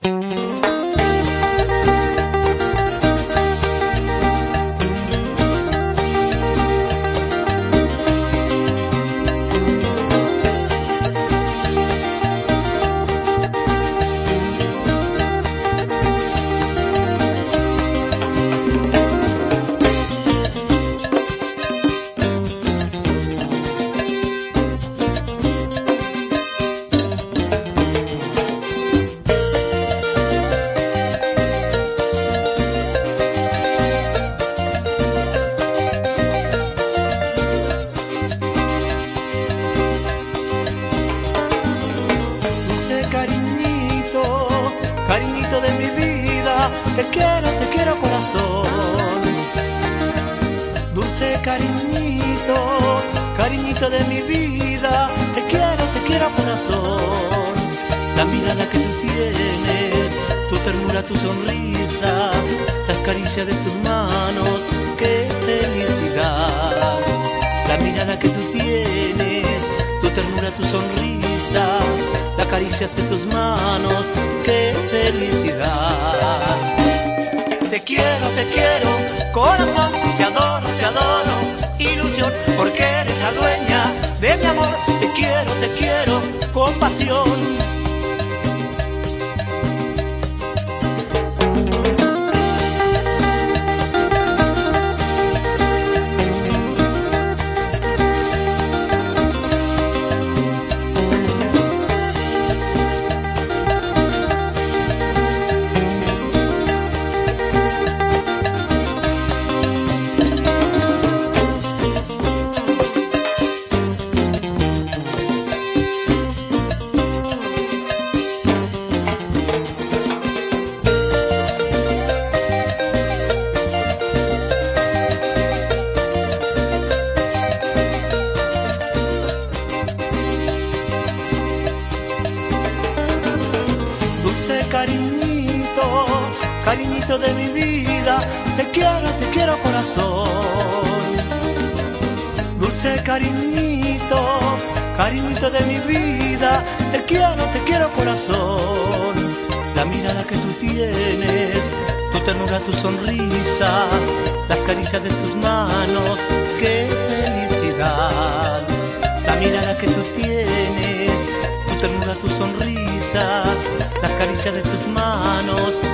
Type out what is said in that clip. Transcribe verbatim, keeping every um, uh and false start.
Cariñito de mi vida, te quiero, te quiero corazón. Dulce cariñito, cariñito de mi vida, te quiero, te quiero corazón. La mirada que tú tienes, tu ternura, tu sonrisa, las caricias de tus manos, qué felicidad. La mirada que tú tienes, tu ternura, tu sonrisa, la caricia de tus manos, qué felicidad. Te quiero, te quiero, corazón, te adoro, te adoro, ilusión, porque eres la dueña de mi amor. Te quiero, te quiero, con pasión. Cariñito, cariñito de mi vida, te quiero, te quiero corazón. Dulce cariñito, cariñito de mi vida, te quiero, te quiero corazón. La mirada que tú tienes, tu ternura, tu sonrisa, las caricias de tus manos, qué felicidad. La mirada que tú tienes, tu ternura, tu sonrisa, las caricias de tus manos,